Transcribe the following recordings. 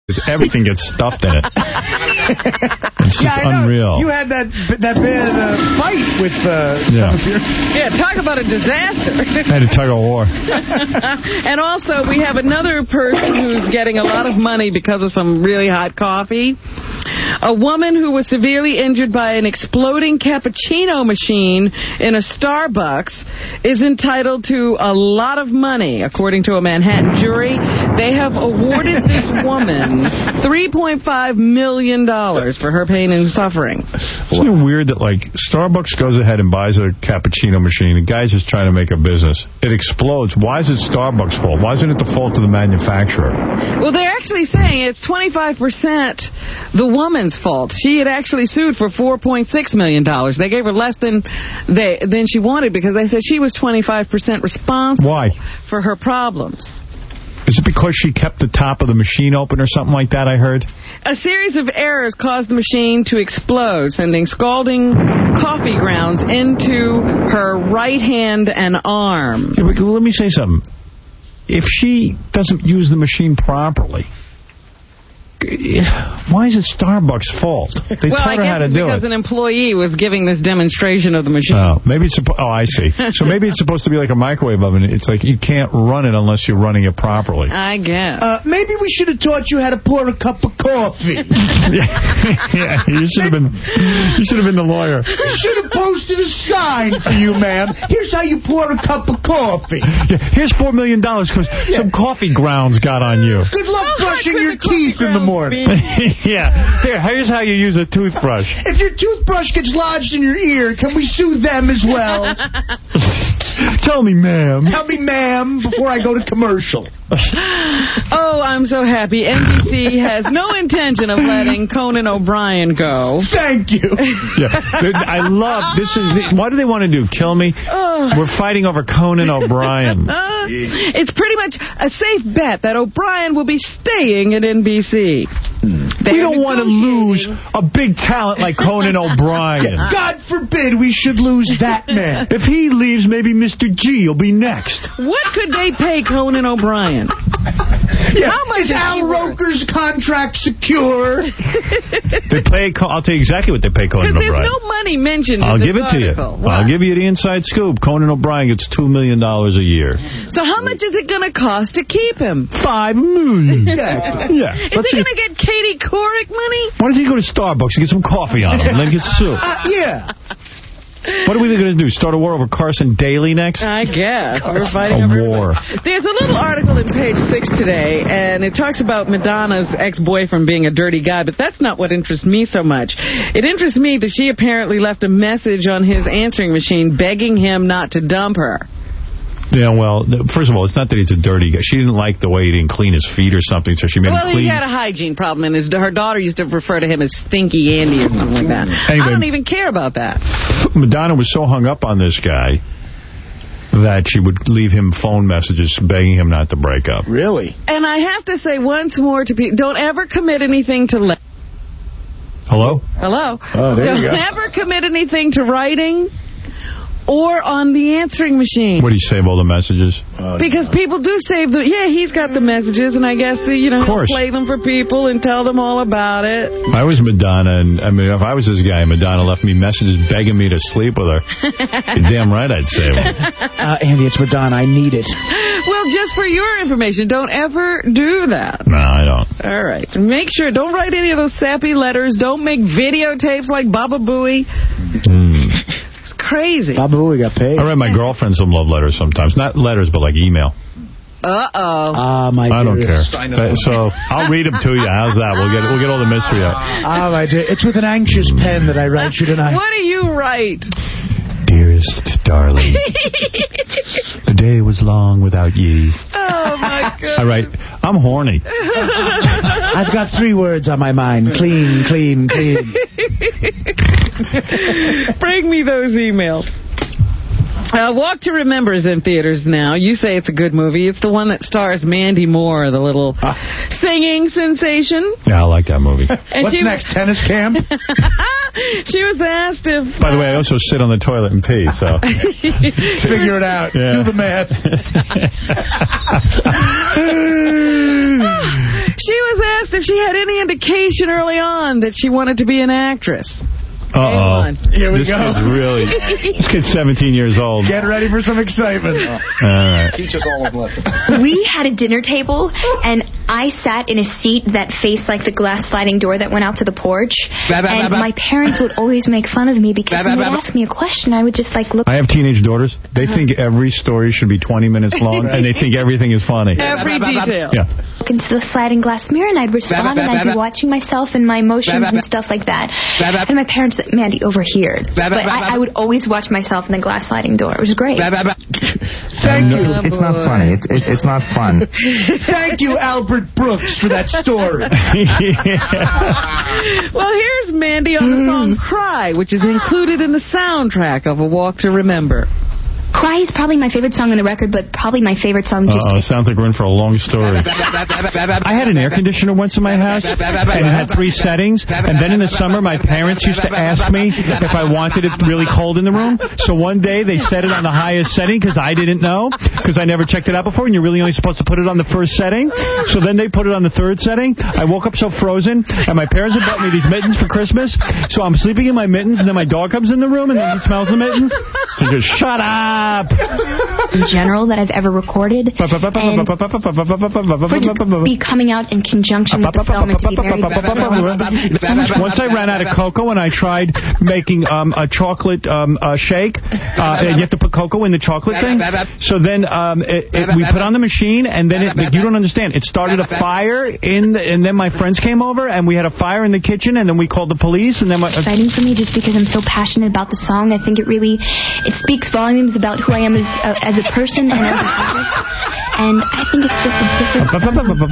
Everything gets stuffed in it. It's just unreal. You had that bad fight with some of your... Yeah, talk about a disaster. I had a tug of war. And also, we have another person who's getting a lot of money because of some really hot coffee. A woman who was severely injured by an exploding cappuccino machine in a Starbucks is entitled to a lot of money, according to a Manhattan jury. They have awarded this woman $3.5 million for her pain and suffering. Isn't it weird that, like, Starbucks goes ahead and buys a cappuccino machine. The guy's just trying to make a business. It explodes. Why is it Starbucks' fault? Why isn't it the fault of the manufacturer? Well, they're actually saying it's 25% the woman's fault. She had actually sued for $4.6 million. They gave her less than she wanted because they said she was 25% responsible. Why? For her problems. Is it because she kept the top of the machine open or something like that, I heard? A series of errors caused the machine to explode, sending scalding coffee grounds into her right hand and arm. Yeah, but let me say something. If she doesn't use the machine properly, why is it Starbucks' fault? They taught her how to do it. Because an employee was giving this demonstration of the machine. Oh, maybe it's I see. So maybe it's supposed to be like a microwave oven. It's like you can't run it unless you're running it properly. I guess. Maybe we should have taught you how to pour a cup of coffee. Yeah, you should have been the lawyer. We should have posted a sign for you, ma'am. Here's how you pour a cup of coffee. Yeah, here's $4 million because some coffee grounds got on you. Good luck brushing your teeth in the morning. Yeah. Here's how you use a toothbrush. If your toothbrush gets lodged in your ear, can we sue them as well? Tell me, ma'am. Tell me, ma'am, before I go to commercial. Oh, I'm so happy. NBC has no intention of letting Conan O'Brien go. Thank you. Yeah, I love this. Why do they want to do? Kill me? We're fighting over Conan O'Brien. It's pretty much a safe bet that O'Brien will be staying at NBC. We don't want to lose a big talent like Conan O'Brien. God forbid we should lose that man. If he leaves, maybe Mr. G will be next. What could they pay Conan O'Brien? Yeah. How much is Al Roker's contract secure? They pay. I'll tell you exactly what they pay Conan O'Brien. Because there's no money mentioned I'll in this give it article. to you. What? I'll give you the inside scoop. Conan O'Brien gets $2 million a year. So how much is it going to cost to keep him? $5 million. Yeah. Is he going to get Katie Couric money? Why doesn't he go to Starbucks and get some coffee on him and then get sued? Yeah. What are we going to do? Start a war over Carson Daly next? I guess. We're fighting over war. There's a little article in Page 6 today, and it talks about Madonna's ex-boyfriend being a dirty guy, but that's not what interests me so much. It interests me that she apparently left a message on his answering machine begging him not to dump her. Yeah, well, first of all, it's not that he's a dirty guy. She didn't like the way he didn't clean his feet or something, so she made him clean. Well, he had a hygiene problem, and her daughter used to refer to him as Stinky Andy or something like that. Anyway, I don't even care about that. Madonna was so hung up on this guy that she would leave him phone messages begging him not to break up. Really? And I have to say once more to people, don't ever commit anything to... Hello? Hello? Oh, there you go. Don't ever commit anything to writing or on the answering machine. What, do you save all the messages? Because people do save the... Yeah, he's got the messages, and I guess, he'll play them for people and tell them all about it. I was Madonna, and I mean, if I was this guy, Madonna left me messages begging me to sleep with her. You're damn right I'd save them. Andy, it's Madonna. I need it. Well, just for your information, don't ever do that. No, I don't. All right. Make sure, don't write any of those sappy letters. Don't make videotapes like Baba Booey. It's crazy. Baba Booey got paid. I write my girlfriend some love letters sometimes. Not letters, but like email. Uh-oh. I don't care. So I'll read them to you. How's that? We'll get all the mystery out. My dear. It's with an anxious pen that I write you tonight. What do you write? Dearest darling, the day was long without ye. Oh, my goodness. I write, I'm horny. I've got 3 words on my mind. Clean, clean, clean. Bring me those emails. Walk to Remember is in theaters now. You say it's a good movie. It's the one that stars Mandy Moore, the little singing sensation. Yeah, I like that movie. And What's next, tennis camp? She was asked if... By the way, I also sit on the toilet and pee, so... Figure it out. Yeah. Do the math. She was asked if she had any indication early on that she wanted to be an actress. Uh-oh. Here we go. This kid's 17 years old. Get ready for some excitement. All right. Teach us all a lesson. We had a dinner table, and I sat in a seat that faced like the glass sliding door that went out to the porch. And my parents would always make fun of me because when they would ask me a question, I would just like look. I have teenage daughters. They think every story should be 20 minutes long, and they think everything is funny. Every detail. Yeah. Into the sliding glass mirror, and I'd respond, and I'd be watching myself and my emotions and stuff like that. And my parents said, Mandy, over here. But I would always watch myself in the glass sliding door. It was great. Thank you. It's not funny. It's not fun. Thank you, Albert Brooks, for that story. Well, here's Mandy on the song Cry, which is included in the soundtrack of A Walk to Remember. Cry is probably my favorite song on the record, but probably my favorite song just... sounds like we're in for a long story. I had an air conditioner once in my house, and it had 3 settings, and then in the summer, my parents used to ask me if I wanted it really cold in the room, so one day they set it on the highest setting, because I didn't know, because I never checked it out before, and you're really only supposed to put it on the first setting, so then they put it on the 3rd setting. I woke up so frozen, and my parents had bought me these mittens for Christmas, so I'm sleeping in my mittens, and then my dog comes in the room, and then he smells the mittens, so he goes, shut up! in general that I've ever recorded. And for it to be coming out in conjunction with the film and to be very Once I ran out of cocoa and I tried making a chocolate shake, and you have to put cocoa in the chocolate thing. So then we put on the machine, and then you don't understand. It started a fire, and then my friends came over, and we had a fire in the kitchen, and then we called the police. And then exciting for me just because I'm so passionate about the song. I think it speaks volumes about who I am as a person and as an artist. And I think it's just a different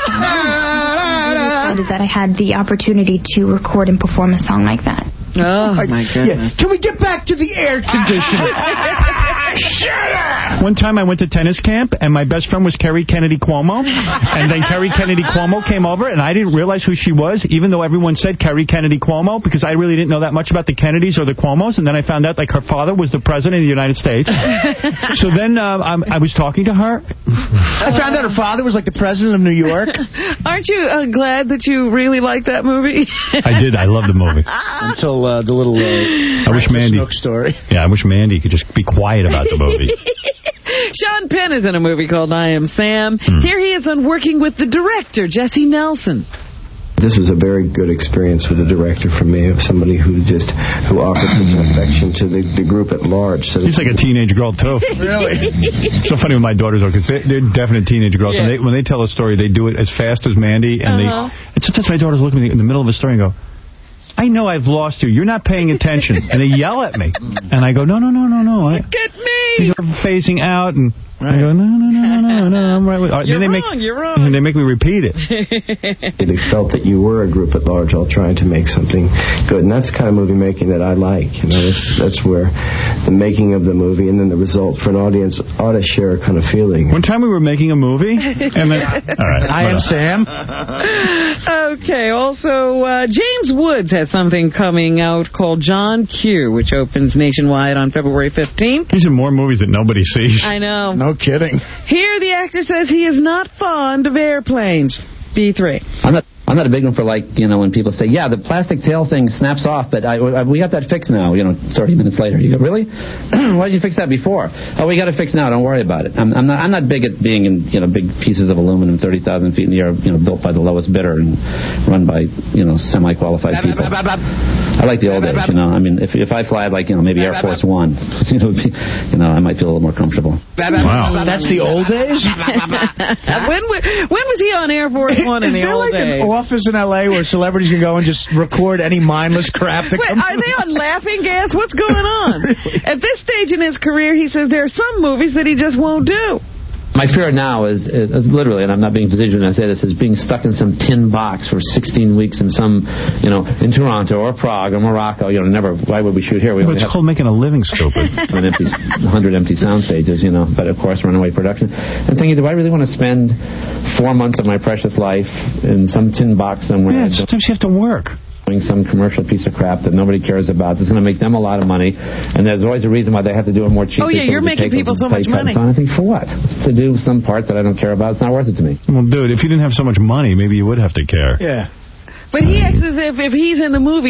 that I had the opportunity to record and perform a song like that. Oh, my goodness. Yeah. Can we get back to the air conditioner? Shut up! One time I went to tennis camp, and my best friend was Kerry Kennedy Cuomo. And then Kerry Kennedy Cuomo came over, and I didn't realize who she was, even though everyone said Kerry Kennedy Cuomo, because I really didn't know that much about the Kennedys or the Cuomos. And then I found out, like, her father was the president of the United States. So then I was talking to her. I found out her father was, like, the president of New York. Aren't you glad that you really liked that movie? I did. I loved the movie. Until the little I wish Mandy story. Yeah, I wish Mandy could just be quiet about the movie. Sean Penn is in a movie called I Am Sam. Here he is on working with the director, Jesse Nelson. This was a very good experience with the director for me, of somebody who offered such an affection to the group at large. So he's like a teenage girl, too. Really? It's so funny with my daughters, though, because they're definite teenage girls. Yeah. And when they tell a story, they do it as fast as Mandy. And and sometimes my daughters look at me in the middle of a story and go, I know I've lost you. You're not paying attention. And they yell at me. And I go, no. Look at me. You're phasing out. And I go, no, I'm right with you. You're wrong. And they make me repeat it. They felt that you were a group at large all trying to make something good. And that's the kind of movie making that I like. You know, that's where the making of the movie and then the result for an audience ought to share a kind of feeling. One time we were making a movie. And then, all right. I Am Sam. Okay, also, James Woods has something coming out called John Q, which opens nationwide on February 15th. These are more movies that nobody sees. I know. No kidding. Here, the actor says he is not fond of airplanes. B3. I'm not a big one for, like, you know, when people say, yeah, the plastic tail thing snaps off, but we got that fixed now, 30 minutes later. You go, really? Why didn't you fix that before? Oh, we got it fixed now. Don't worry about it. I'm not big at being in, big pieces of aluminum 30,000 feet in the air, built by the lowest bidder and run by, semi-qualified people. I like the old days, I mean, if I fly, like, maybe Air Force One, I might feel a little more comfortable. Wow. That's the old days? When was he on Air Force One in the old days? Office in L.A. where celebrities can go and just record any mindless crap that comes. Are they on laughing gas? What's going on? Really? At this stage in his career, he says there are some movies that he just won't do. My fear now is literally, and I'm not being facetious when I say this, is being stuck in some tin box for 16 weeks in some, in Toronto or Prague or Morocco. Why would we shoot here? It's called making a living stupid. 100 empty sound stages, but of course runaway production. And thinking, do I really want to spend 4 months of my precious life in some tin box somewhere? Yeah, sometimes you have to work. doing some commercial piece of crap that nobody cares about. That's going to make them a lot of money, and there's always a reason why they have to do it more cheaply. Oh, yeah, you're making people so much money. So I think, for what? To do some part that I don't care about, it's not worth it to me. Well, dude, if you didn't have so much money, maybe you would have to care. Yeah. But he acts as if he's in the movie,